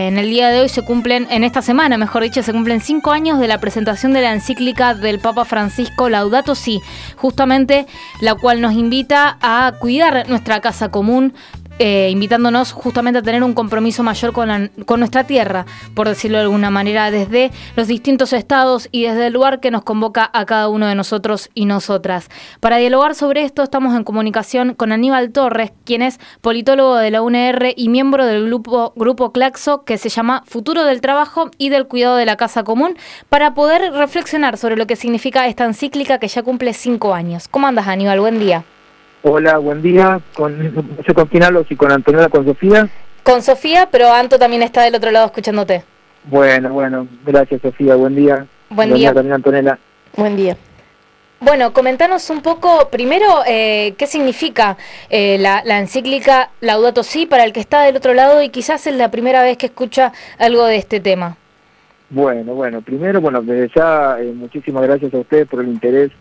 en el día de hoy en esta semana, mejor dicho, se cumplen 5 años de la presentación de la encíclica del Papa Francisco Laudato Si, justamente la cual nos invita a cuidar nuestra casa común, invitándonos justamente a tener un compromiso mayor con nuestra tierra, por decirlo de alguna manera, desde los distintos estados y desde el lugar que nos convoca a cada uno de nosotros y nosotras. Para dialogar sobre esto estamos en comunicación con Aníbal Torres, quien es politólogo de la UNR y miembro del grupo Claxo, que se llama Futuro del Trabajo y del Cuidado de la Casa Común, para poder reflexionar sobre lo que significa esta encíclica que ya cumple 5 años. ¿Cómo andas, Aníbal? Buen día. Hola, buen día. No sé con quién hablo, si con Antonella, con Sofía. Con Sofía, pero Anto también está del otro lado escuchándote. Bueno, gracias, Sofía, buen día. Buen día también, Antonella. Buen día. Bueno, comentanos un poco, primero, qué significa la encíclica Laudato Si para el que está del otro lado y quizás es la primera vez que escucha algo de este tema. Bueno, primero, desde ya, muchísimas gracias a ustedes por el interés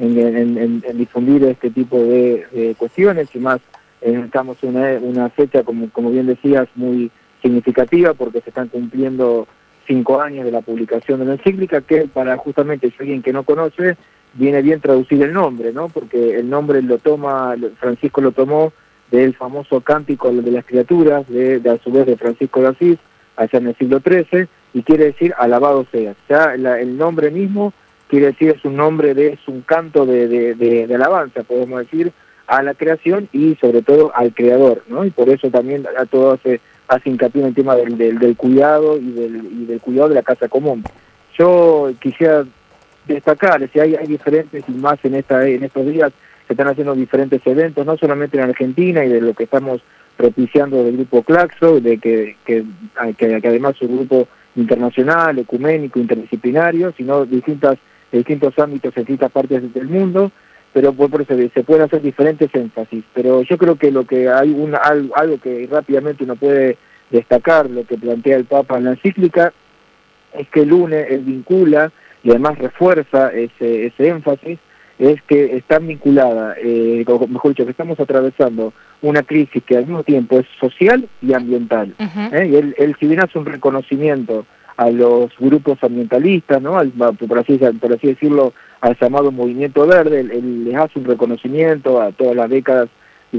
en difundir este tipo de cuestiones, y más estamos en una fecha, como bien decías, muy significativa, porque se están cumpliendo 5 años de la publicación de la encíclica, que para justamente, si alguien que no conoce, viene bien traducir el nombre, ¿no? Porque el nombre Francisco lo tomó del famoso cántico de las criaturas, a su vez de Francisco de Asís, allá en el siglo XIII, y quiere decir alabado seas. Ya el nombre mismo quiere decir, es un canto de alabanza, podemos decir, a la creación y sobre todo al creador, ¿no? Y por eso también a todo hace hincapié en el tema del cuidado y del cuidado de la casa común. Yo quisiera destacar, si hay diferentes, y más en estos días se están haciendo diferentes eventos, no solamente en Argentina, y de lo que estamos propiciando del grupo Claxo, de que además es un grupo internacional, ecuménico, interdisciplinario, sino distintos ámbitos en distintas partes del mundo, pero por eso se pueden hacer diferentes énfasis. Pero yo creo que algo que rápidamente uno puede destacar, lo que plantea el Papa en la encíclica, es que él vincula y además refuerza ese énfasis, es que está vinculada, o mejor dicho, que estamos atravesando una crisis que al mismo tiempo es social y ambiental. Y él, si bien hace un reconocimiento a los grupos ambientalistas, ¿no? Por así decirlo, al llamado movimiento verde, él les hace un reconocimiento a todas las décadas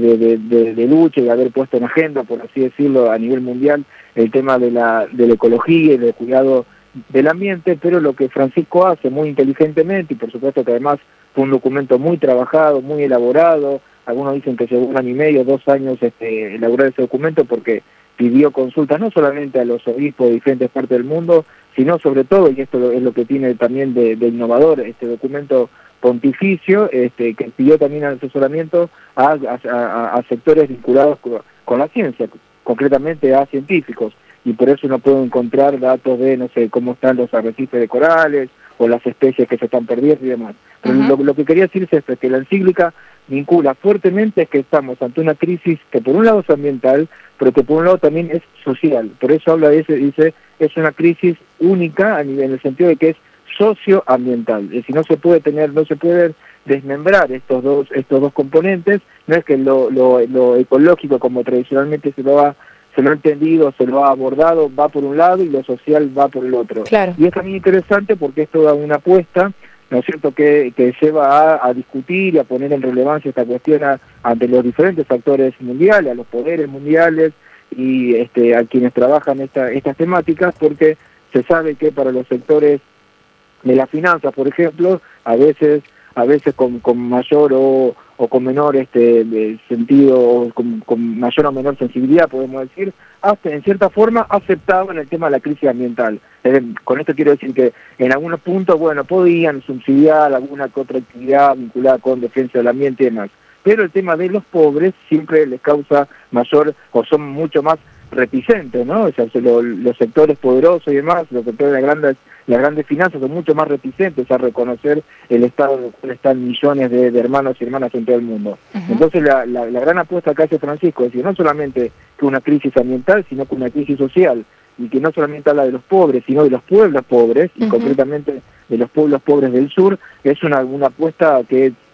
de lucha y de haber puesto en agenda, por así decirlo, a nivel mundial, el tema de la ecología y del cuidado del ambiente, pero lo que Francisco hace muy inteligentemente, y por supuesto que además fue un documento muy trabajado, muy elaborado, algunos dicen que llevó 1 año y medio, 2 años elaborar ese documento, porque pidió consultas no solamente a los obispos de diferentes partes del mundo, sino sobre todo, y esto es lo que tiene también de innovador este documento pontificio, que pidió también asesoramiento a sectores vinculados con la ciencia, concretamente a científicos, y por eso uno puede encontrar datos de, no sé, cómo están los arrecifes de corales, o las especies que se están perdiendo y demás. Pero lo que quería decir es esto, que la encíclica vincula fuertemente que estamos ante una crisis que por un lado es ambiental, pero que por un lado también es social. Por eso dice, es una crisis única en el sentido de que es socioambiental. Es decir, no se puede desmembrar estos dos componentes. No es que lo ecológico, como tradicionalmente se lo ha entendido, se lo ha abordado, va por un lado y lo social va por el otro. Claro. Y es también interesante porque es toda una apuesta, ¿no es cierto?, que lleva a discutir y a poner en relevancia esta cuestión ante los diferentes actores mundiales, a los poderes mundiales y a quienes trabajan estas temáticas, porque se sabe que para los sectores de las finanzas, por ejemplo, a veces con mayor o con menor sentido, o con mayor o menor sensibilidad, podemos decir, en cierta forma aceptaban el tema de la crisis ambiental. Con esto quiero decir que en algunos puntos, podían subsidiar alguna que otra actividad vinculada con defensa del ambiente y demás, pero el tema de los pobres siempre les causa mayor, o son mucho más reticentes, ¿no? O sea, los sectores poderosos y demás, los sectores de las grandes finanzas son mucho más reticentes a reconocer el estado en el cual están millones de hermanos y hermanas en todo el mundo. Entonces la gran apuesta que hace Francisco es decir, no solamente que una crisis ambiental, sino que una crisis social, y que no solamente habla de los pobres, sino de los pueblos pobres, y concretamente de los pueblos pobres del sur, es una apuesta que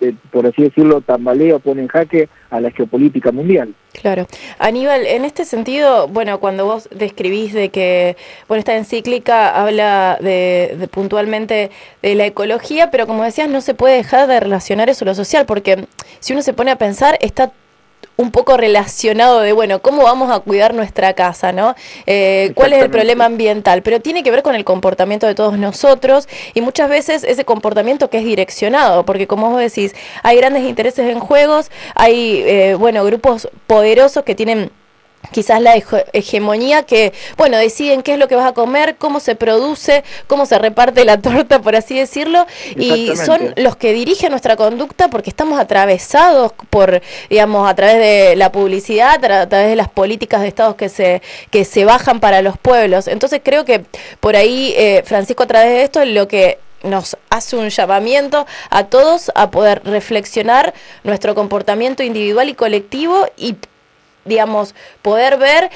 por así decirlo, tambalea o pone en jaque a la geopolítica mundial. Claro. Aníbal, en este sentido, bueno, cuando vos describís de que, bueno, esta encíclica habla de puntualmente de la ecología, pero como decías, no se puede dejar de relacionar eso a lo social, porque si uno se pone a pensar, está un poco relacionado de, bueno, cómo vamos a cuidar nuestra casa, ¿no? ¿Cuál es el problema ambiental? Pero tiene que ver con el comportamiento de todos nosotros y muchas veces ese comportamiento que es direccionado, porque como vos decís, hay grandes intereses en juegos, hay, bueno, grupos poderosos que tienen quizás la hegemonía que, bueno, deciden qué es lo que vas a comer, cómo se produce, cómo se reparte la torta, por así decirlo, y son los que dirigen nuestra conducta porque estamos atravesados por, digamos, a través de la publicidad, a través de las políticas de estados que se bajan para los pueblos. Entonces creo que por ahí, Francisco, a través de esto, lo que nos hace un llamamiento a todos a poder reflexionar nuestro comportamiento individual y colectivo y digamos, poder ver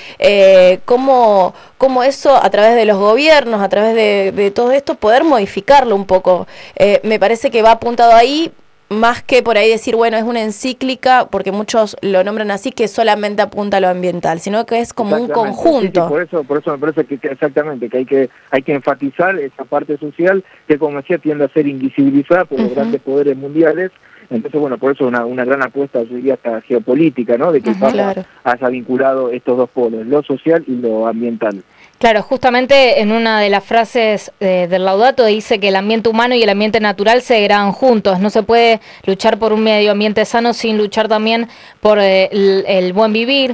cómo eso a través de los gobiernos, a través de todo esto, poder modificarlo un poco. Me parece que va apuntado ahí, más que por ahí decir, bueno, es una encíclica, porque muchos lo nombran así, que solamente apunta a lo ambiental, sino que es como un conjunto. Sí, por eso me parece que exactamente, que hay que enfatizar esa parte social que, como decía, tiende a ser invisibilizada por los grandes poderes mundiales. Entonces, bueno, por eso una gran apuesta, yo diría, hasta geopolítica, ¿no? De que el Papa haya vinculado estos dos polos, lo social y lo ambiental. Claro, justamente en una de las frases del Laudato dice que el ambiente humano y el ambiente natural se degradan juntos. No se puede luchar por un medio ambiente sano sin luchar también por el buen vivir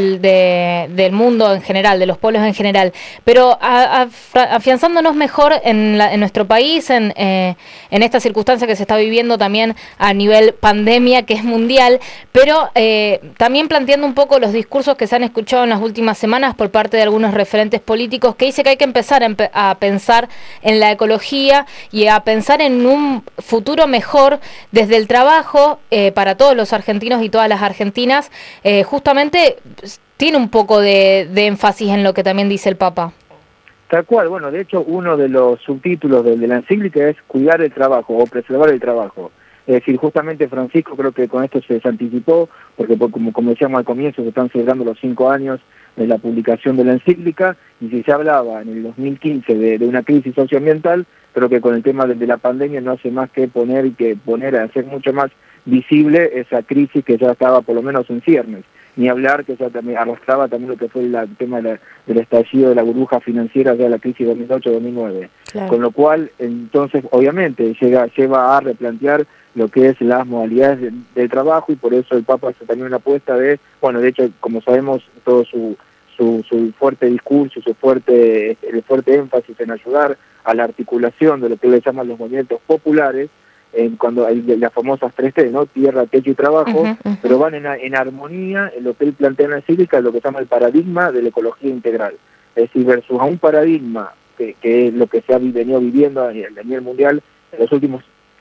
del mundo en general, de los pueblos en general. Pero afianzándonos mejor en nuestro país, en esta circunstancia que se está viviendo también a nivel pandemia, que es mundial, pero también planteando un poco los discursos que se han escuchado en las últimas semanas por parte de algunos referentes políticos que dice que hay que empezar a pensar en la ecología y a pensar en un futuro mejor desde el trabajo para todos los argentinos y todas las argentinas. Justamente tiene un poco de énfasis en lo que también dice el Papa. Tal cual, bueno, de hecho uno de los subtítulos de la encíclica es cuidar el trabajo o preservar el trabajo. Es decir, justamente Francisco creo que con esto se anticipó, porque como decíamos al comienzo, se están celebrando los 5 años de la publicación de la encíclica, y si se hablaba en el 2015 de una crisis socioambiental, creo que con el tema de la pandemia no hace más que poner a hacer mucho más visible esa crisis que ya estaba por lo menos en ciernes. Ni hablar que ya también arrastraba también lo que fue el tema del estallido de la burbuja financiera de la crisis 2008-2009. Claro. Con lo cual, entonces, obviamente, lleva a replantear lo que es las modalidades del trabajo, y por eso el Papa hace también una apuesta de, bueno, de hecho, como sabemos, todo su fuerte discurso, el fuerte énfasis en ayudar a la articulación de lo que le llaman los movimientos populares, cuando hay las famosas 3T, ¿no? Tierra, techo y trabajo, pero van en armonía en lo que él plantea en la encíclica, lo que se llama el paradigma de la ecología integral. Es decir, versus a un paradigma que es lo que se ha venido viviendo a nivel mundial en los últimos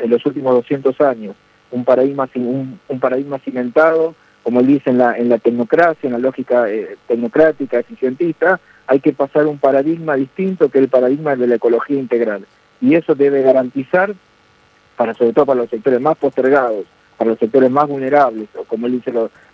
200 años, un paradigma cimentado, como él dice, en la tecnocracia, en la lógica tecnocrática, eficientista. Hay que pasar a un paradigma distinto, que es el paradigma de la ecología integral. Y eso debe garantizar, sobre todo para los sectores más postergados, para los sectores más vulnerables, o como él dice,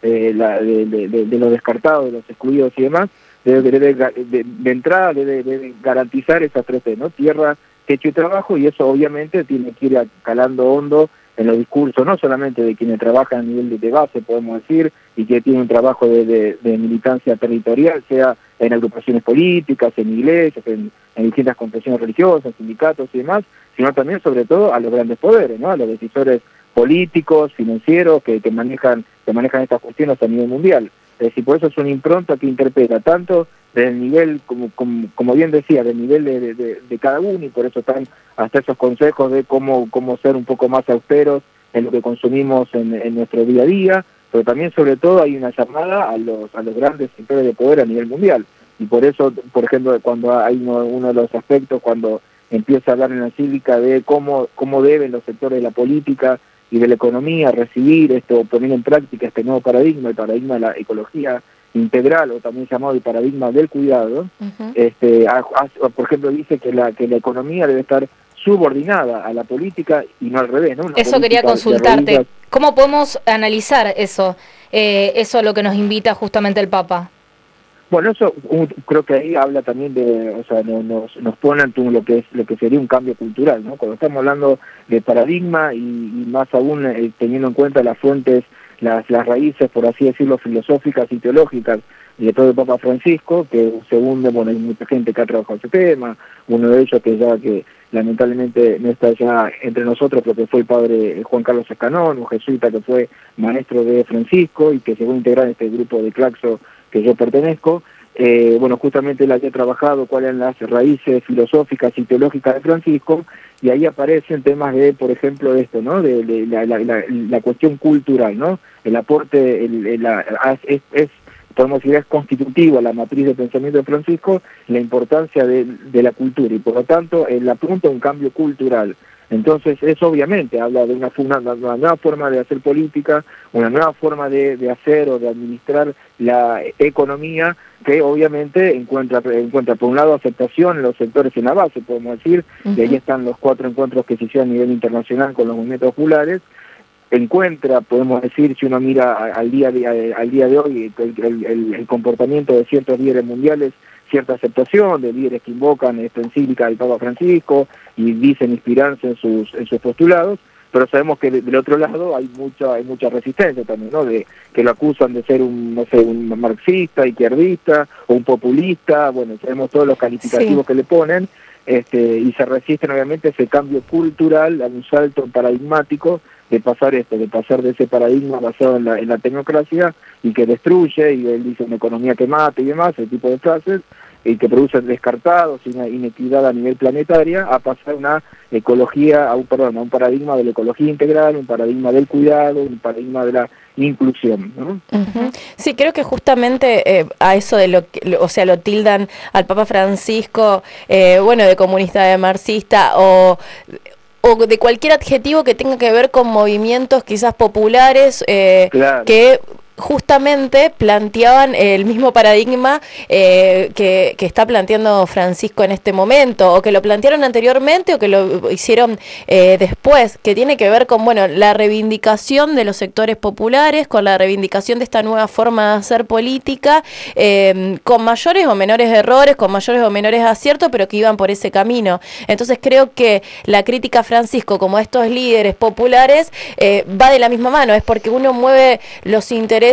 de los descartados, de los excluidos y demás, de entrada debe garantizar esas 3T, ¿no? Tierra, techo y trabajo, y eso obviamente tiene que ir calando hondo en los discursos, no solamente de quienes trabajan a nivel de base, podemos decir, y que tienen un trabajo de militancia territorial, sea en agrupaciones políticas, en iglesias, en distintas confesiones religiosas, sindicatos y demás, sino también, sobre todo, a los grandes poderes, ¿no? A los decisores políticos, financieros, que manejan estas cuestiones a nivel mundial. Es decir, por eso es una impronta que interpreta tanto desde el nivel, como bien decía, del nivel de cada uno, y por eso están hasta esos consejos de cómo ser un poco más austeros en lo que consumimos en nuestro día a día, pero también, sobre todo, hay una llamada a los grandes sectores de poder a nivel mundial. Y por eso, por ejemplo, cuando hay uno de los aspectos, cuando empieza a hablar en la encíclica de cómo deben los sectores de la política y de la economía recibir esto, poner en práctica este nuevo paradigma, el paradigma de la ecología integral, o también llamado el paradigma del cuidado. Por ejemplo, dice que la economía debe estar subordinada a la política y no al revés, ¿no? Eso quería consultarte. ¿Cómo podemos analizar eso? Eso a lo que nos invita justamente el Papa. Bueno, eso creo que ahí habla también de, o sea, nos pone ante lo que sería un cambio cultural, ¿no? Cuando estamos hablando de paradigma y más aún teniendo en cuenta las fuentes, las raíces, por así decirlo, filosóficas y teológicas de todo el Papa Francisco, que según, bueno, hay mucha gente que ha trabajado ese tema, uno de ellos que lamentablemente no está ya entre nosotros, pero que fue el padre Juan Carlos Escanón, un jesuita que fue maestro de Francisco y que se fue a integrar en este grupo de Claxo que yo pertenezco. Bueno, justamente él había trabajado cuáles eran las raíces filosóficas y teológicas de Francisco, y ahí aparecen temas de, por ejemplo, esto, ¿no? De la cuestión cultural, ¿no? El aporte, podemos decir, es constitutivo a la matriz de pensamiento de Francisco, la importancia de la cultura, y por lo tanto, él apunta a un cambio cultural. Entonces, eso obviamente habla de una nueva forma de hacer política, una nueva forma de hacer o de administrar la economía, que obviamente encuentra por un lado aceptación en los sectores en la base, podemos decir, y ahí están los 4 encuentros que se hicieron a nivel internacional con los movimientos populares. Encuentra, podemos decir, si uno mira al día de hoy, el comportamiento de ciertos líderes mundiales, cierta aceptación de líderes que invocan esta encíclica del Papa Francisco y dicen inspirarse en sus postulados, pero sabemos que del otro lado hay mucha resistencia también, ¿no? De que lo acusan de ser un marxista, izquierdista o un populista. Bueno, sabemos todos los calificativos que le ponen, y se resisten obviamente a ese cambio cultural, a un salto paradigmático de pasar de ese paradigma basado en la tecnocracia y que destruye, y él dice una economía que mata y demás, ese tipo de frases, y que producen descartados y una inequidad a nivel planetaria, a pasar una ecología, a un paradigma de la ecología integral, un paradigma del cuidado, un paradigma de la inclusión, ¿no? Sí, creo que justamente a eso de lo tildan al Papa Francisco, de comunista, de marxista o de cualquier adjetivo que tenga que ver con movimientos quizás populares, claro, que justamente planteaban el mismo paradigma que está planteando Francisco en este momento, o que lo plantearon anteriormente o que lo hicieron después, que tiene que ver con la reivindicación de los sectores populares, con la reivindicación de esta nueva forma de hacer política, con mayores o menores errores, con mayores o menores aciertos, pero que iban por ese camino. Entonces creo que la crítica a Francisco como a estos líderes populares va de la misma mano, es porque uno mueve los intereses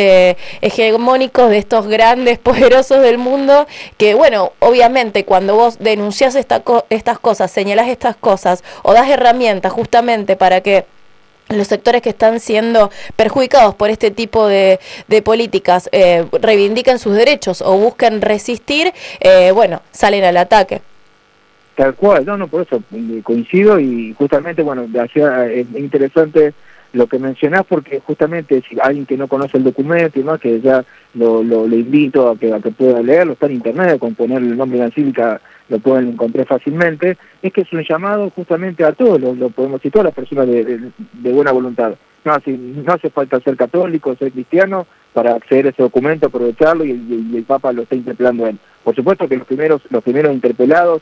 hegemónicos de estos grandes poderosos del mundo, que obviamente cuando vos denunciás estas cosas, señalás estas cosas o das herramientas justamente para que los sectores que están siendo perjudicados por este tipo de políticas reivindiquen sus derechos o busquen resistir, salen al ataque. Tal cual, no, por eso coincido, y justamente, es interesante lo que mencionás, porque justamente si alguien que no conoce el documento y más, que ya lo invito a que pueda leerlo, está en internet, con poner el nombre de la encíclica lo pueden encontrar fácilmente, es que es un llamado justamente a todos, lo podemos decir, todas las personas de buena voluntad. No hace falta ser católico, ser cristiano para acceder a ese documento, aprovecharlo, y el Papa lo está interpelando a él. Por supuesto que los primeros interpelados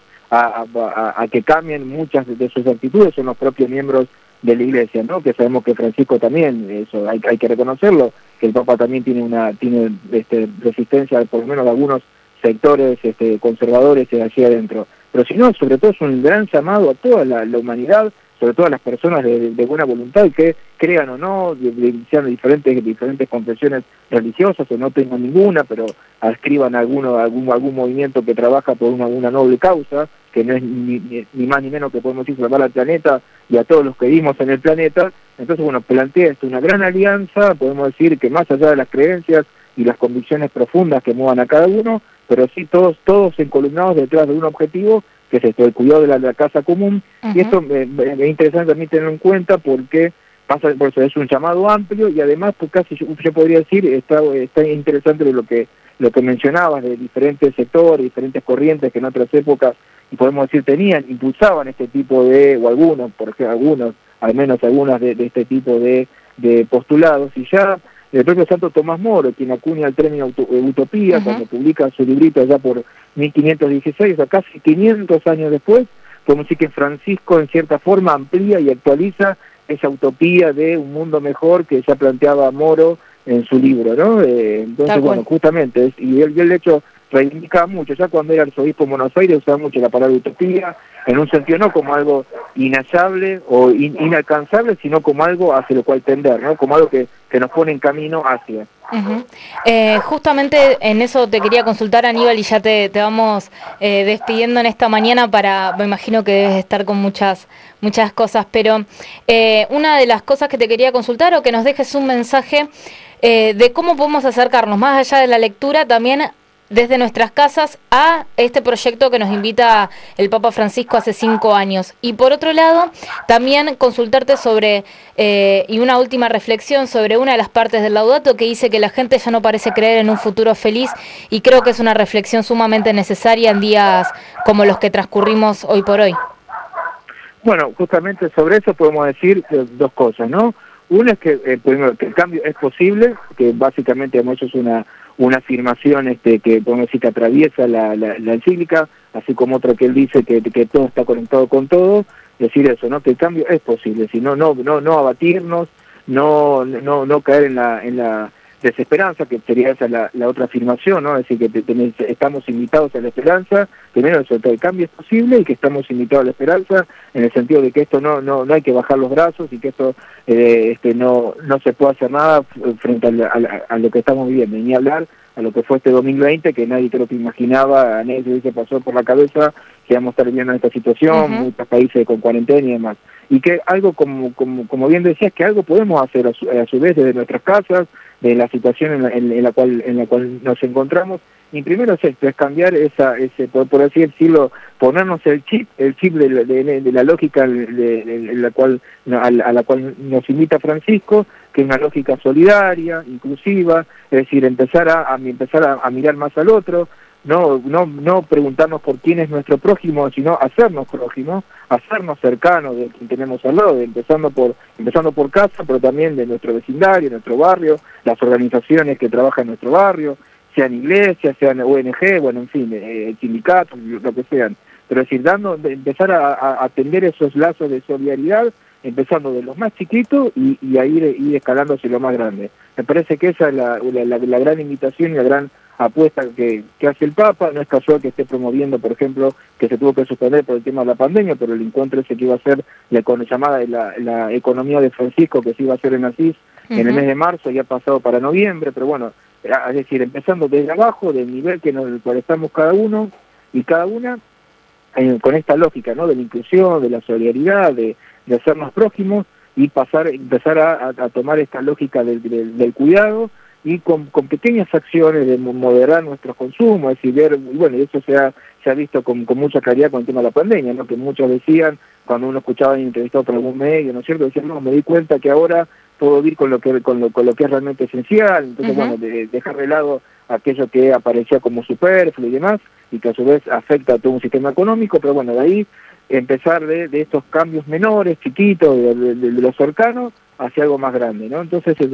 a que cambien muchas de sus actitudes son los propios miembros de la Iglesia, ¿no? Que sabemos que Francisco también, eso hay que reconocerlo, que el Papa también tiene resistencia, por lo menos de algunos sectores conservadores allí adentro. Pero si no, sobre todo es un gran llamado a toda la humanidad, sobre todo a las personas de buena voluntad, que crean o no, sean diferentes confesiones religiosas o no tengan ninguna, pero adscriban algún movimiento que trabaja por una noble causa, que no es ni más ni menos que podemos decir salvar al planeta y a todos los que vivimos en el planeta. Entonces, plantea esto una gran alianza, podemos decir que más allá de las creencias y las convicciones profundas que muevan a cada uno, pero sí todos encolumnados detrás de un objetivo, que es el cuidado de la casa común. Y esto es interesante también tenerlo en cuenta, porque por eso es un llamado amplio, y además, pues casi yo podría decir, está interesante lo que mencionabas, de diferentes sectores, diferentes corrientes que en otras épocas, y podemos decir, impulsaban este tipo o algunos, por ejemplo, al menos algunas de este tipo de postulados, y ya el propio Santo Tomás Moro, quien acuña el término utopía, cuando publica su librito allá por 1516, o casi 500 años después, podemos decir que Francisco en cierta forma amplía y actualiza esa utopía de un mundo mejor que ya planteaba Moro en su libro, ¿no? Entonces, bueno, justamente, y él de hecho reivindicaba mucho, ya cuando era arzobispo en Buenos Aires usaba mucho la palabra utopía, en un sentido no como algo inhallable o inalcanzable, sino como algo hacia lo cual tender, ¿no? Como algo que nos pone en camino hacia. Justamente en eso te quería consultar, Aníbal, y ya te vamos despidiendo en esta mañana me imagino que debes estar con muchas cosas, pero una de las cosas que te quería consultar o que nos dejes un mensaje de cómo podemos acercarnos, más allá de la lectura, también desde nuestras casas a este proyecto que nos invita el Papa Francisco hace 5 años. Y por otro lado, también consultarte sobre, y una última reflexión sobre una de las partes del Laudato que dice que la gente ya no parece creer en un futuro feliz, y creo que es una reflexión sumamente necesaria en días como los que transcurrimos hoy por hoy. Bueno, justamente sobre eso podemos decir 2 cosas, ¿no? Una es que, primero, que el cambio es posible, que básicamente eso es una afirmación que podemos decir que atraviesa la encíclica, así como otra que él dice que todo está conectado con todo, decir eso, ¿no? Que el cambio es posible, si no abatirnos, no caer en la desesperanza, que sería esa la otra afirmación, ¿no? Es decir, que estamos invitados a la esperanza, primero eso, que el cambio es posible y que estamos invitados a la esperanza, en el sentido de que esto no hay que bajar los brazos y que esto no se puede hacer nada frente a lo que estamos viviendo, ni hablar a lo que fue este 2020, que nadie creo que imaginaba, a nadie se pasó por la cabeza que íbamos a estar viviendo en esta situación, muchos países con cuarentena y demás. Y que algo, como bien decías, que algo podemos hacer a su vez desde nuestras casas, de la situación en la cual nos encontramos, y primero es cambiar por así decirlo, ponernos el chip de la lógica a la cual nos invita Francisco, que es una lógica solidaria, inclusiva, es decir, empezar a mirar más al otro, no preguntarnos por quién es nuestro prójimo, sino hacernos prójimos, hacernos cercanos de quien tenemos al lado, empezando por casa, pero también de nuestro vecindario, nuestro barrio, las organizaciones que trabajan en nuestro barrio, sean iglesias, sean ONG, bueno, en fin, sindicatos, lo que sean. Pero es decir, empezar a atender esos lazos de solidaridad, empezando de los más chiquitos y a ir escalando hacia lo más grande. Me parece que esa es la gran invitación y la gran apuesta que hace el Papa. No es casual que esté promoviendo, por ejemplo, que se tuvo que suspender por el tema de la pandemia, pero el encuentro ese que iba a ser llamada la economía de Francisco, que se iba a hacer en Asís en el mes de marzo, ya ha pasado para noviembre, pero bueno, es decir, empezando desde abajo, del nivel en el cual estamos cada uno y cada una, con esta lógica, ¿no? De la inclusión, de la solidaridad, de hacernos prójimos, y empezar a tomar esta lógica del cuidado, y con pequeñas acciones de moderar nuestros consumos, es decir, bueno, y eso se ha visto con mucha claridad con el tema de la pandemia, ¿no? Que muchos decían, cuando uno escuchaba entrevistado por algún medio, ¿no es cierto? Decían, no, me di cuenta que ahora puedo vivir con lo que es realmente esencial, entonces, bueno, dejar de lado aquello que aparecía como superfluo y demás, y que a su vez afecta a todo un sistema económico, pero bueno, de ahí empezar de estos cambios menores, chiquitos, de los cercanos, hacia algo más grande, ¿no? Entonces, y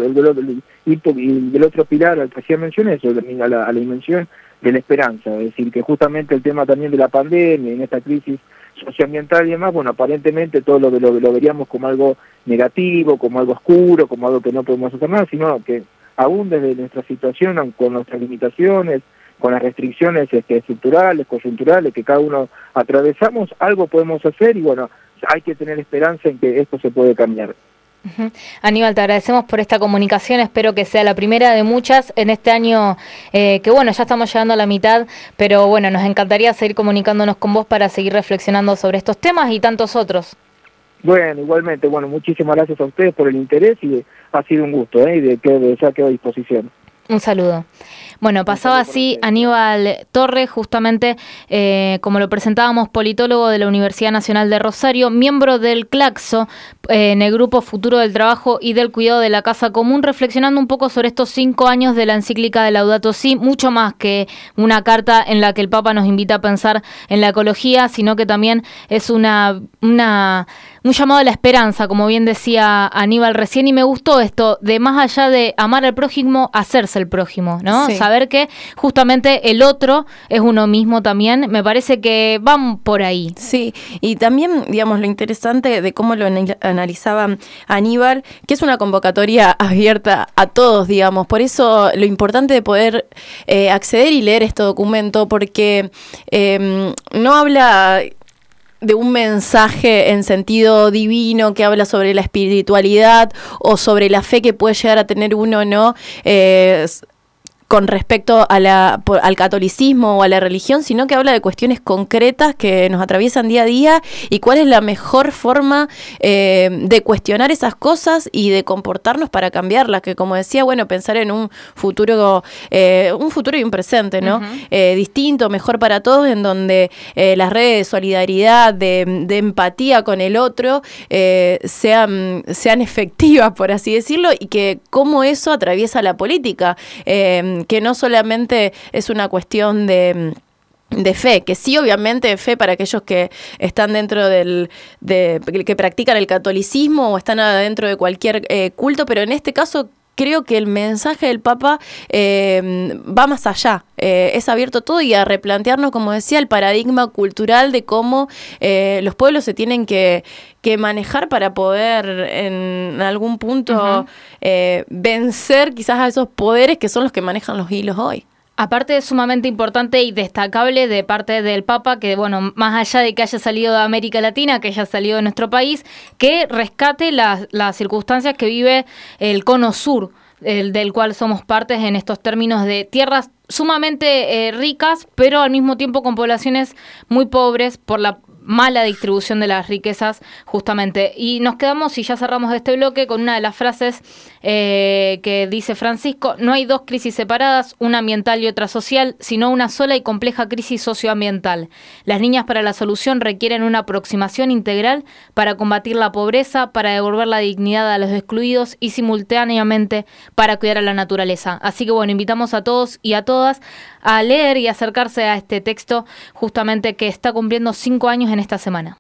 del otro pilar al que hacía mención, eso, a la dimensión de la esperanza, es decir, que justamente el tema también de la pandemia, en esta crisis socioambiental y demás, bueno, aparentemente todo lo veríamos como algo negativo, como algo oscuro, como algo que no podemos hacer nada, sino que aún desde nuestra situación, con nuestras limitaciones, con las restricciones estructurales, coyunturales que cada uno atravesamos, algo podemos hacer, y bueno, hay que tener esperanza en que esto se puede cambiar. Aníbal, te agradecemos por esta comunicación, espero que sea la primera de muchas en este año, que bueno, ya estamos llegando a la mitad, pero bueno, nos encantaría seguir comunicándonos con vos para seguir reflexionando sobre estos temas y tantos otros. Bueno, igualmente, bueno, muchísimas gracias a ustedes por el interés, y ha sido un gusto, y ya quedo a disposición. Un saludo. Bueno, pasaba así Aníbal Torre, justamente, como lo presentábamos, politólogo de la Universidad Nacional de Rosario, miembro del CLACSO, en el Grupo Futuro del Trabajo y del Cuidado de la Casa Común, reflexionando un poco sobre estos 5 años de la encíclica de Laudato Si, mucho más que una carta en la que el Papa nos invita a pensar en la ecología, sino que también es una un llamado a la esperanza, como bien decía Aníbal recién, y me gustó esto de más allá de amar al prójimo, hacerse el prójimo, ¿no? Sí. Saber que justamente el otro es uno mismo también, me parece que van por ahí. Sí, y también, digamos, lo interesante de cómo lo analizaba Aníbal, que es una convocatoria abierta a todos, digamos, por eso lo importante de poder acceder y leer este documento, porque no habla de un mensaje en sentido divino que habla sobre la espiritualidad o sobre la fe que puede llegar a tener uno o no, con respecto a al catolicismo o a la religión, sino que habla de cuestiones concretas que nos atraviesan día a día y cuál es la mejor forma de cuestionar esas cosas y de comportarnos para cambiarlas, que como decía, bueno, pensar en un futuro y un presente, ¿no? Distinto, mejor para todos, en donde las redes de solidaridad, de empatía con el otro sean efectivas, por así decirlo, y que cómo eso atraviesa la política, que no solamente es una cuestión de fe, que sí, obviamente, fe para aquellos que están dentro que practican el catolicismo o están adentro de cualquier culto, pero en este caso creo que el mensaje del Papa va más allá, es abierto todo y a replantearnos, como decía, el paradigma cultural de cómo los pueblos se tienen que manejar para poder en algún punto vencer quizás a esos poderes que son los que manejan los hilos hoy. Aparte es sumamente importante y destacable de parte del Papa que, bueno, más allá de que haya salido de América Latina, que haya salido de nuestro país, que rescate las circunstancias que vive el Cono Sur, del cual somos partes en estos términos de tierras sumamente ricas, pero al mismo tiempo con poblaciones muy pobres por la mala distribución de las riquezas, justamente. Y nos quedamos, y ya cerramos este bloque, con una de las frases que dice Francisco: no hay dos crisis separadas, una ambiental y otra social, sino una sola y compleja crisis socioambiental. Las líneas para la solución requieren una aproximación integral para combatir la pobreza, para devolver la dignidad a los excluidos y simultáneamente para cuidar a la naturaleza. Así que bueno, invitamos a todos y a todas a leer y acercarse a este texto, justamente que está cumpliendo 5 años en esta semana.